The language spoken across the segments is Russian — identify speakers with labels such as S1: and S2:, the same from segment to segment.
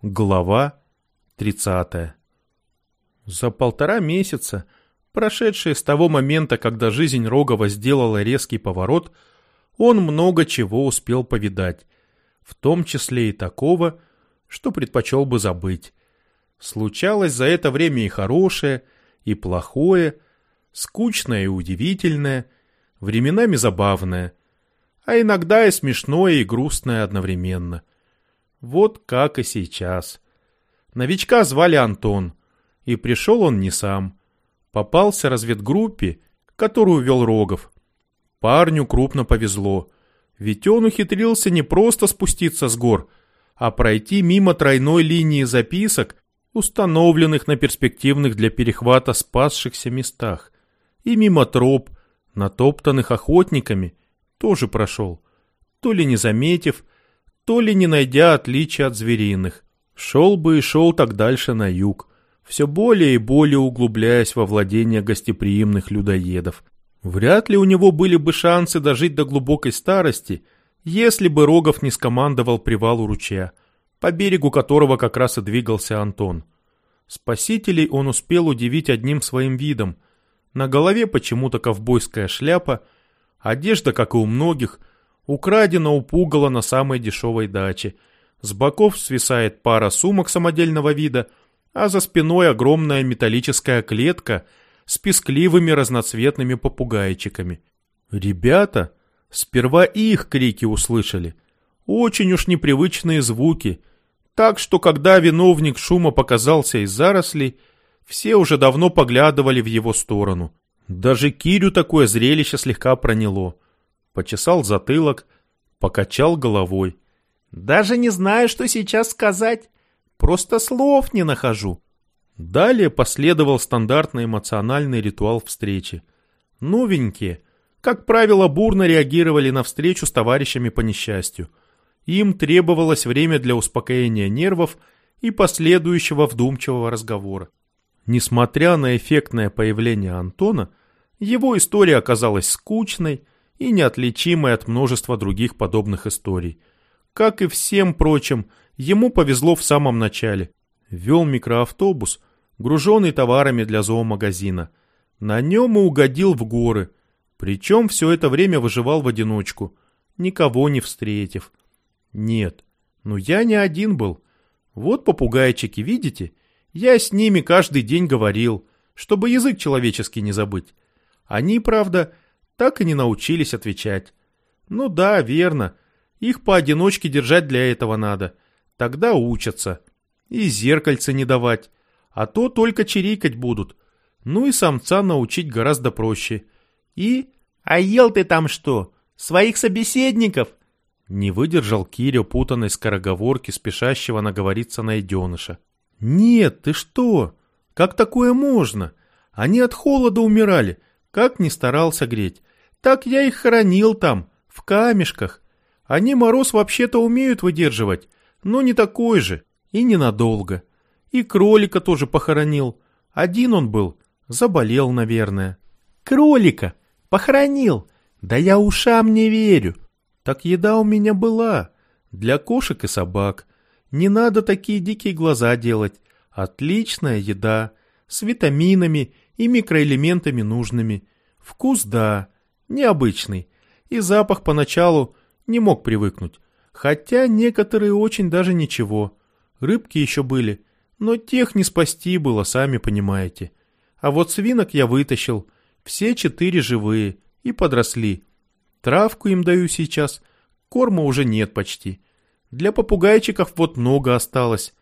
S1: Глава 30. За 1,5 месяца, прошедшие с того момента, когда жизнь Рогова сделала резкий поворот, он много чего успел повидать, в том числе и такого, что предпочел бы забыть. Случалось за это время и хорошее, и плохое, скучное и удивительное, временами забавное, а иногда и смешное и грустное одновременно. Вот как и сейчас. Новичка звали Антон, и пришел он не сам. Попался разведгруппе, которую вел Рогов. Парню крупно повезло, ведь он ухитрился не просто спуститься с гор, а пройти мимо тройной линии записок, установленных на перспективных для перехвата спасшихся местах, и мимо троп, натоптанных охотниками, тоже прошел, то ли не заметив, то ли не найдя отличия от звериных. Шел бы и шел так дальше на юг, все более и более углубляясь во владения гостеприимных людоедов. Вряд ли у него были бы шансы дожить до глубокой старости, если бы Рогов не скомандовал привал у ручья, по берегу которого как раз и двигался Антон. Спасителей он успел удивить одним своим видом. На голове почему-то ковбойская шляпа, одежда, как и у многих, украдена у пугала на самой дешевой даче. С боков свисает пара сумок самодельного вида, а за спиной огромная металлическая клетка с пескливыми разноцветными попугайчиками. Ребята сперва их крики услышали. Очень уж непривычные звуки. Так что, когда виновник шума показался из зарослей, все уже давно поглядывали в его сторону. Даже Кирю такое зрелище слегка проняло. Почесал затылок, покачал головой. «Даже не знаю, что сейчас сказать. Просто слов не нахожу». Далее последовал стандартный эмоциональный ритуал встречи. Новенькие, как правило, бурно реагировали на встречу с товарищами по несчастью. Им требовалось время для успокоения нервов и последующего вдумчивого разговора. Несмотря на эффектное появление Антона, его история оказалась скучной и неотличимой от множества других подобных историй. Как и всем прочим, ему повезло в самом начале. Вел микроавтобус, груженный товарами для зоомагазина. На нем и угодил в горы, причем все это время выживал в одиночку, никого не встретив. Нет, я не один был. Вот попугайчики, видите? Я с ними каждый день говорил, чтобы язык человеческий не забыть. Они, правда, так и не научились отвечать. Ну да, верно. Их поодиночке держать для этого надо. Тогда учатся. И зеркальце не давать. А то только чирикать будут. Ну и самца научить гораздо проще. И... «А ел ты там что? Своих собеседников?» Не выдержал Киря путанной скороговорки, спешащего наговориться найденыша. «Нет, ты что? Как такое можно? Они от холода умирали. Как ни старался греть. Так я их хоронил там, в камешках. Они мороз вообще-то умеют выдерживать, но не такой же, и ненадолго. И кролика тоже похоронил. Один он был, заболел, наверное». «Кролика? Похоронил? Да я ушам не верю». «Так еда у меня была. Для кошек и собак. Не надо такие дикие глаза делать. Отличная еда, с витаминами и микроэлементами нужными. Вкус, да, необычный. И запах поначалу не мог привыкнуть. Хотя некоторые очень даже ничего. Рыбки еще были, но тех не спасти было, сами понимаете. А вот свинок я вытащил. Все 4 живые и подросли. Травку им даю сейчас. Корма уже нет почти. Для попугайчиков вот много осталось».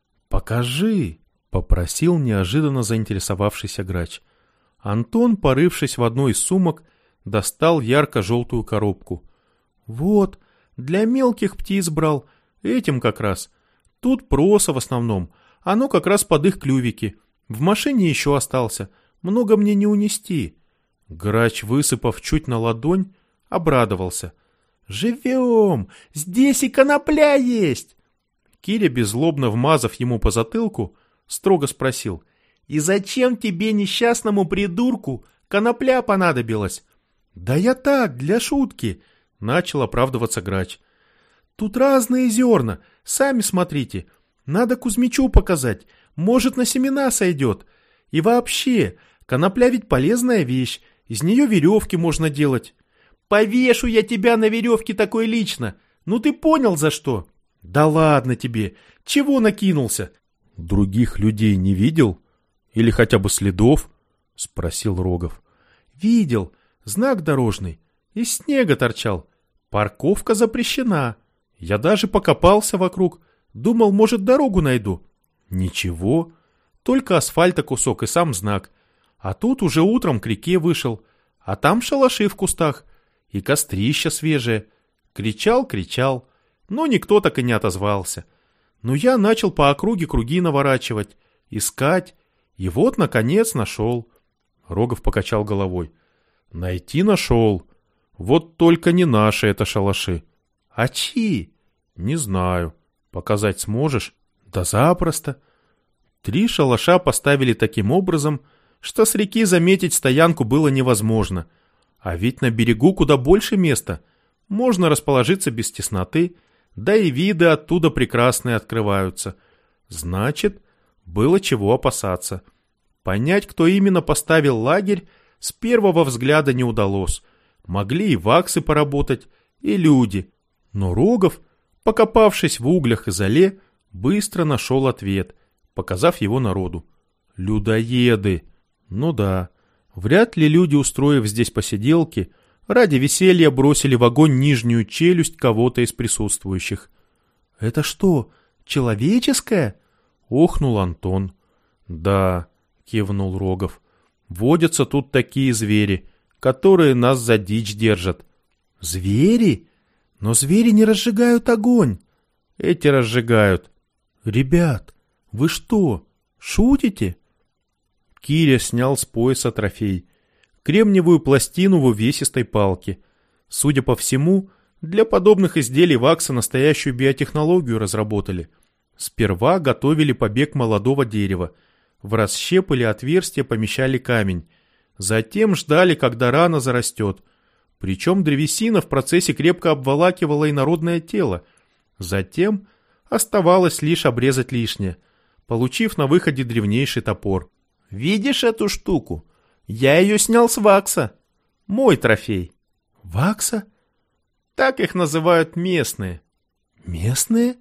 S1: «Покажи», — попросил неожиданно заинтересовавшийся грач. Антон, порывшись в одной из сумок, достал ярко-желтую коробку. «Вот, для мелких птиц брал, этим как раз. Тут проса в основном, оно как раз под их клювики. В машине еще остался, много мне не унести». Грач, высыпав чуть на ладонь, обрадовался. «Живем! Здесь и конопля есть!» Киря, беззлобно вмазав ему по затылку, строго спросил: «И зачем тебе, несчастному придурку, конопля понадобилась?» «Да я так, для шутки», — начал оправдываться грач. «Тут разные зерна, сами смотрите. Надо Кузьмичу показать, может, на семена сойдет. И вообще, конопля ведь полезная вещь, из нее веревки можно делать. Повешу я тебя на веревке такой лично. Ну ты понял, за что? Да ладно тебе, чего накинулся? Других людей не видел? Или хотя бы следов? Спросил Рогов. Видел, знак дорожный, из снега торчал. Парковка запрещена. Я даже покопался вокруг, думал, может, дорогу найду. Ничего, только асфальта кусок и сам знак. А тут уже утром к реке вышел, а там шалаши в кустах и кострище свежее. Кричал, но никто так и не отозвался. Но я начал по округе круги наворачивать, искать, и вот, наконец, нашел. Рогов покачал головой. Найти нашел. Вот только не наши это шалаши. А чьи? Не знаю. Показать сможешь? Да запросто. 3 шалаша поставили таким образом, что с реки заметить стоянку было невозможно. А ведь на берегу куда больше места. Можно расположиться без тесноты, да и виды оттуда прекрасные открываются. Значит, было чего опасаться. Понять, кто именно поставил лагерь, с первого взгляда не удалось. Могли и ваксы поработать, и люди. Но Рогов, покопавшись в углях и золе, быстро нашел ответ, показав его народу. Людоеды. Ну да, вряд ли люди, устроив здесь посиделки, ради веселья бросили в огонь нижнюю челюсть кого-то из присутствующих. «Это что, человеческое?» — охнул Антон. «Да», — кивнул Рогов, — «водятся тут такие звери, которые нас за дичь держат». «Звери? Но звери не разжигают огонь». «Эти разжигают». «Ребят, вы что, шутите?» Киря снял с пояса трофей. Кремниевую пластину в увесистой палке. Судя по всему, для подобных изделий вакса настоящую биотехнологию разработали. Сперва готовили побег молодого дерева. В расщеп или отверстие помещали камень. Затем ждали, когда рана зарастет. Причем древесина в процессе крепко обволакивала инородное тело. Затем оставалось лишь обрезать лишнее, получив на выходе древнейший топор. «Видишь эту штуку? Я ее снял с вакса. Мой трофей». «Вакса?» «Так их называют местные». «Местные?»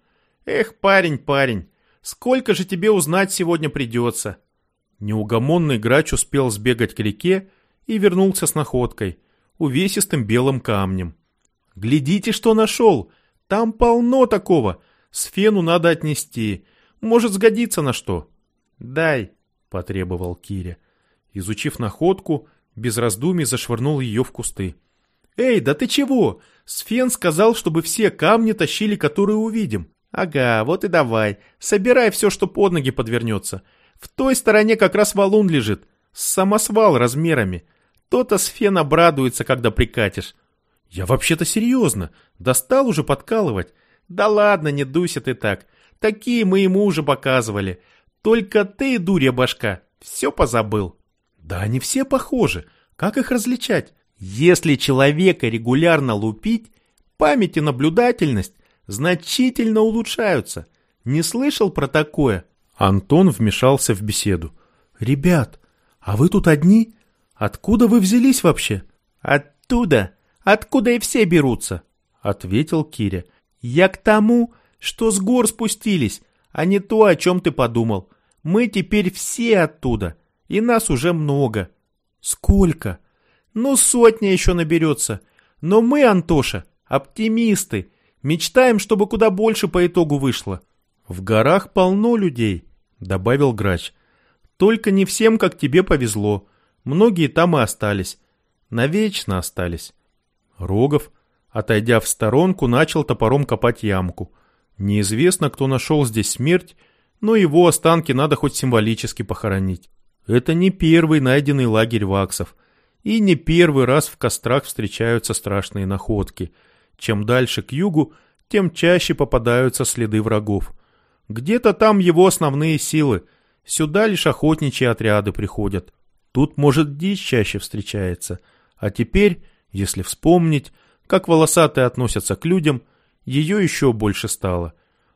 S1: «Эх, парень, сколько же тебе узнать сегодня придется?» Неугомонный грач успел сбегать к реке и вернулся с находкой, увесистым белым камнем. «Глядите, что нашел! Там полно такого! Сфену надо отнести. Может, сгодится на что?» «Дай», — потребовал Киря. Изучив находку, без раздумий зашвырнул ее в кусты. «Эй, да ты чего? Сфен сказал, чтобы все камни тащили, которые увидим». «Ага, вот и давай. Собирай все, что под ноги подвернется. В той стороне как раз валун лежит, с самосвал размерами. То-то Сфен обрадуется, когда прикатишь». «Я вообще-то серьезно. Достал уже подкалывать». «Да ладно, не дуйся ты так. Такие мы ему уже показывали. Только ты, дурья башка, все позабыл». «Да они все похожи. Как их различать?» «Если человека регулярно лупить, память и наблюдательность значительно улучшаются. Не слышал про такое?» Антон вмешался в беседу. «Ребят, а вы тут одни? Откуда вы взялись вообще?» «Оттуда, откуда и все берутся», — ответил Киря. «Я к тому, что с гор спустились, а не то, о чем ты подумал. Мы теперь все оттуда, и нас уже много». «Сколько?» «Ну, 100 еще наберется. Но мы, Антоша, оптимисты, мечтаем, чтобы куда больше по итогу вышло». «В горах полно людей», — добавил грач. «Только не всем, как тебе, повезло. Многие там и остались. Навечно остались». Рогов, отойдя в сторонку, начал топором копать ямку. Неизвестно, кто нашел здесь смерть, но его останки надо хоть символически похоронить. Это не первый найденный лагерь ваксов. И не первый раз в кострах встречаются страшные находки. Чем дальше к югу, тем чаще попадаются следы врагов. Где-то там его основные силы. Сюда лишь охотничьи отряды приходят. Тут, может, дичь чаще встречается. А теперь, если вспомнить, как волосатые относятся к людям, ее еще больше стало.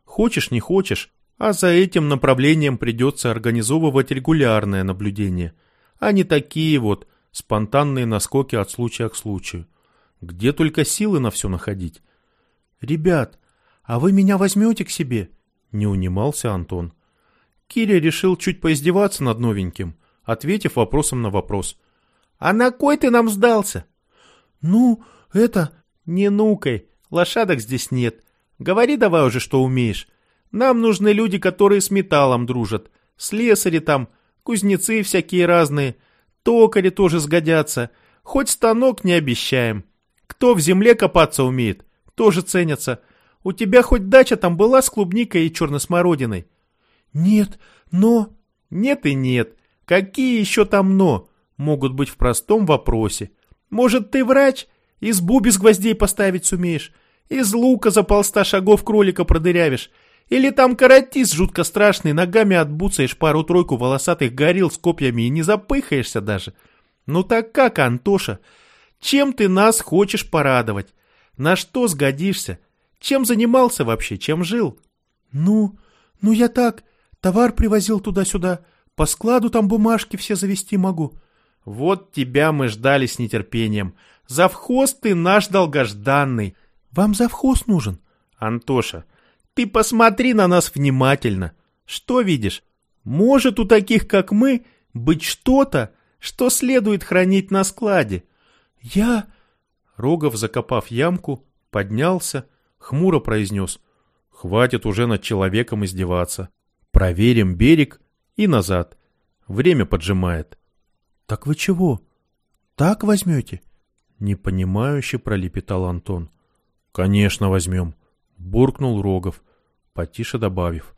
S1: Хочешь, не хочешь, а за этим направлением придется организовывать регулярное наблюдение, а не такие вот спонтанные наскоки от случая к случаю. Где только силы на все находить? «Ребят, а вы меня возьмете к себе?» — не унимался Антон. Киря решил чуть поиздеваться над новеньким, ответив вопросом на вопрос. «А на кой ты нам сдался?» «Ну, это...» «Не нукай, лошадок здесь нет. Говори давай уже, что умеешь. Нам нужны люди, которые с металлом дружат. Слесари там, кузнецы всякие разные. Токари тоже сгодятся. Хоть станок не обещаем. Кто в земле копаться умеет, тоже ценятся. У тебя хоть дача там была с клубникой и черной смородиной?» «Нет, но...» «Нет и нет. Какие еще там «но» могут быть в простом вопросе? Может, ты врач? Избу без гвоздей поставить сумеешь? Из лука за 100 шагов кролика продырявишь? Или там каратист жутко страшный, ногами отбуцаешь пару-тройку волосатых горилл с копьями и не запыхаешься даже? Ну так как, Антоша? Чем ты нас хочешь порадовать? На что сгодишься? Чем занимался вообще? Чем жил?» Ну я так, товар привозил туда-сюда, по складу там бумажки все завести могу». «Вот тебя мы ждали с нетерпением. Завхоз ты наш долгожданный». «Вам завхоз нужен?» «Антоша, ты посмотри на нас внимательно. Что видишь? Может у таких, как мы, быть что-то, что следует хранить на складе?» «Я...» Рогов, закопав ямку, поднялся, хмуро произнес: «Хватит уже над человеком издеваться. Проверим берег и назад. Время поджимает». «Так вы чего? Так возьмете?» Непонимающе пролепетал Антон. «Конечно возьмем», — буркнул Рогов, потише добавив: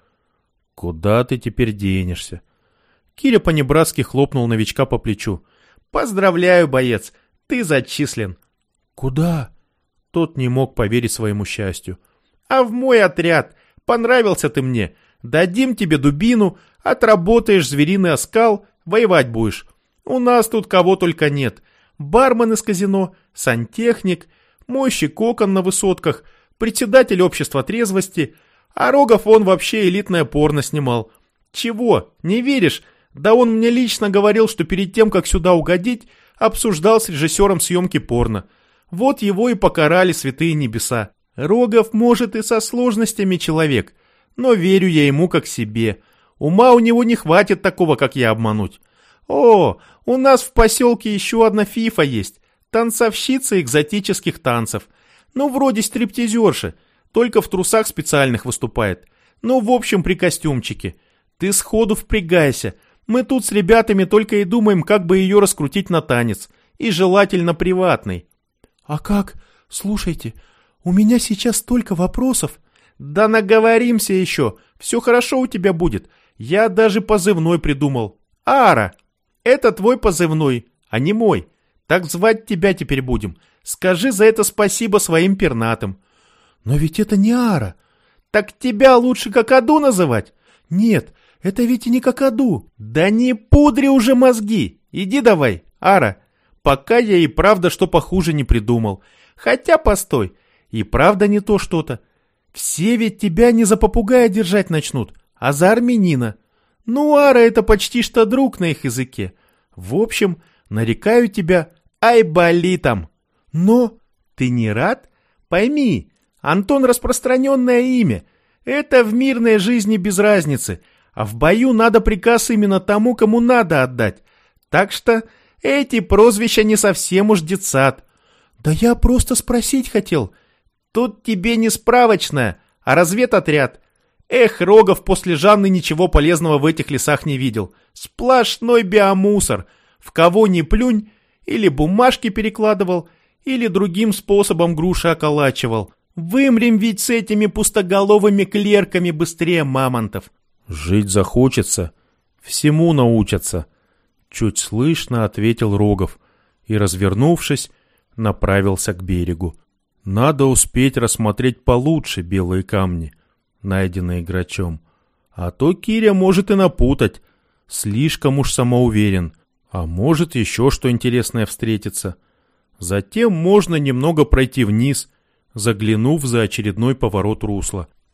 S1: «Куда ты теперь денешься?» Киря по-небратски хлопнул новичка по плечу. «Поздравляю, боец, ты зачислен». «Куда?» Тот не мог поверить своему счастью. «А в мой отряд. Понравился ты мне. Дадим тебе дубину, отработаешь звериный оскал, воевать будешь. У нас тут кого только нет. Бармен из казино, сантехник, мойщик окон на высотках, председатель общества трезвости, а Рогов он вообще элитное порно снимал. Чего, не веришь? Да он мне лично говорил, что перед тем, как сюда угодить, обсуждал с режиссером съемки порно. Вот его и покарали святые небеса. Рогов, может, и со сложностями человек, но верю я ему как себе. Ума у него не хватит такого, как я, обмануть. О, у нас в поселке еще одна фифа есть. Танцовщица экзотических танцев. Ну, вроде стриптизерши, только в трусах специальных выступает. Ну, в общем, при костюмчике. Ты сходу впрягайся. Мы тут с ребятами только и думаем, как бы ее раскрутить на танец. И желательно приватный». «А как? Слушайте, у меня сейчас столько вопросов». «Да наговоримся еще. Все хорошо у тебя будет. Я даже позывной придумал. Ара. Это твой позывной, а не мой. Так звать тебя теперь будем. Скажи за это спасибо своим пернатым». «Но ведь это не Ара». «Так тебя лучше Какаду называть?» «Нет, это ведь и не Какаду». «Да не пудри уже мозги. Иди давай, Ара. Пока я и правда что похуже не придумал. Хотя, постой, и правда не то что-то. Все ведь тебя не за попугая держать начнут, а за армянина. Ну, Ара это почти что друг на их языке. В общем, нарекаю тебя Айболитом. Но ты не рад? Пойми, Антон распространенное имя. Это в мирной жизни без разницы, а в бою надо приказ именно тому, кому надо отдать. Так что эти прозвища не совсем уж детсад». «Да я просто спросить хотел». «Тут тебе не справочная, а разведотряд. Эх, Рогов после Жанны ничего полезного в этих лесах не видел. Сплошной биомусор. В кого ни плюнь, или бумажки перекладывал, или другим способом груши околачивал. Вымрем ведь с этими пустоголовыми клерками быстрее мамонтов».
S2: «Жить захочется, всему научатся», — чуть слышно ответил Рогов и, развернувшись, направился к берегу. Надо успеть рассмотреть получше белые камни, найденные Грачом. А то Киря может и напутать, слишком уж самоуверен, а может еще что интересное встретится. Затем можно немного пройти вниз, заглянув за очередной поворот русла.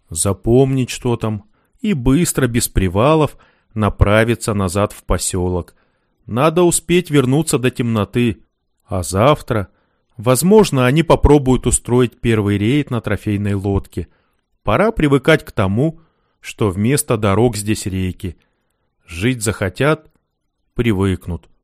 S2: запомнить, что там, и быстро, без привалов, направиться назад в поселок. Надо успеть вернуться до темноты, а завтра, возможно, они попробуют устроить первый рейд на трофейной лодке. Пора привыкать к тому, что вместо дорог здесь реки. Жить захотят — привыкнут.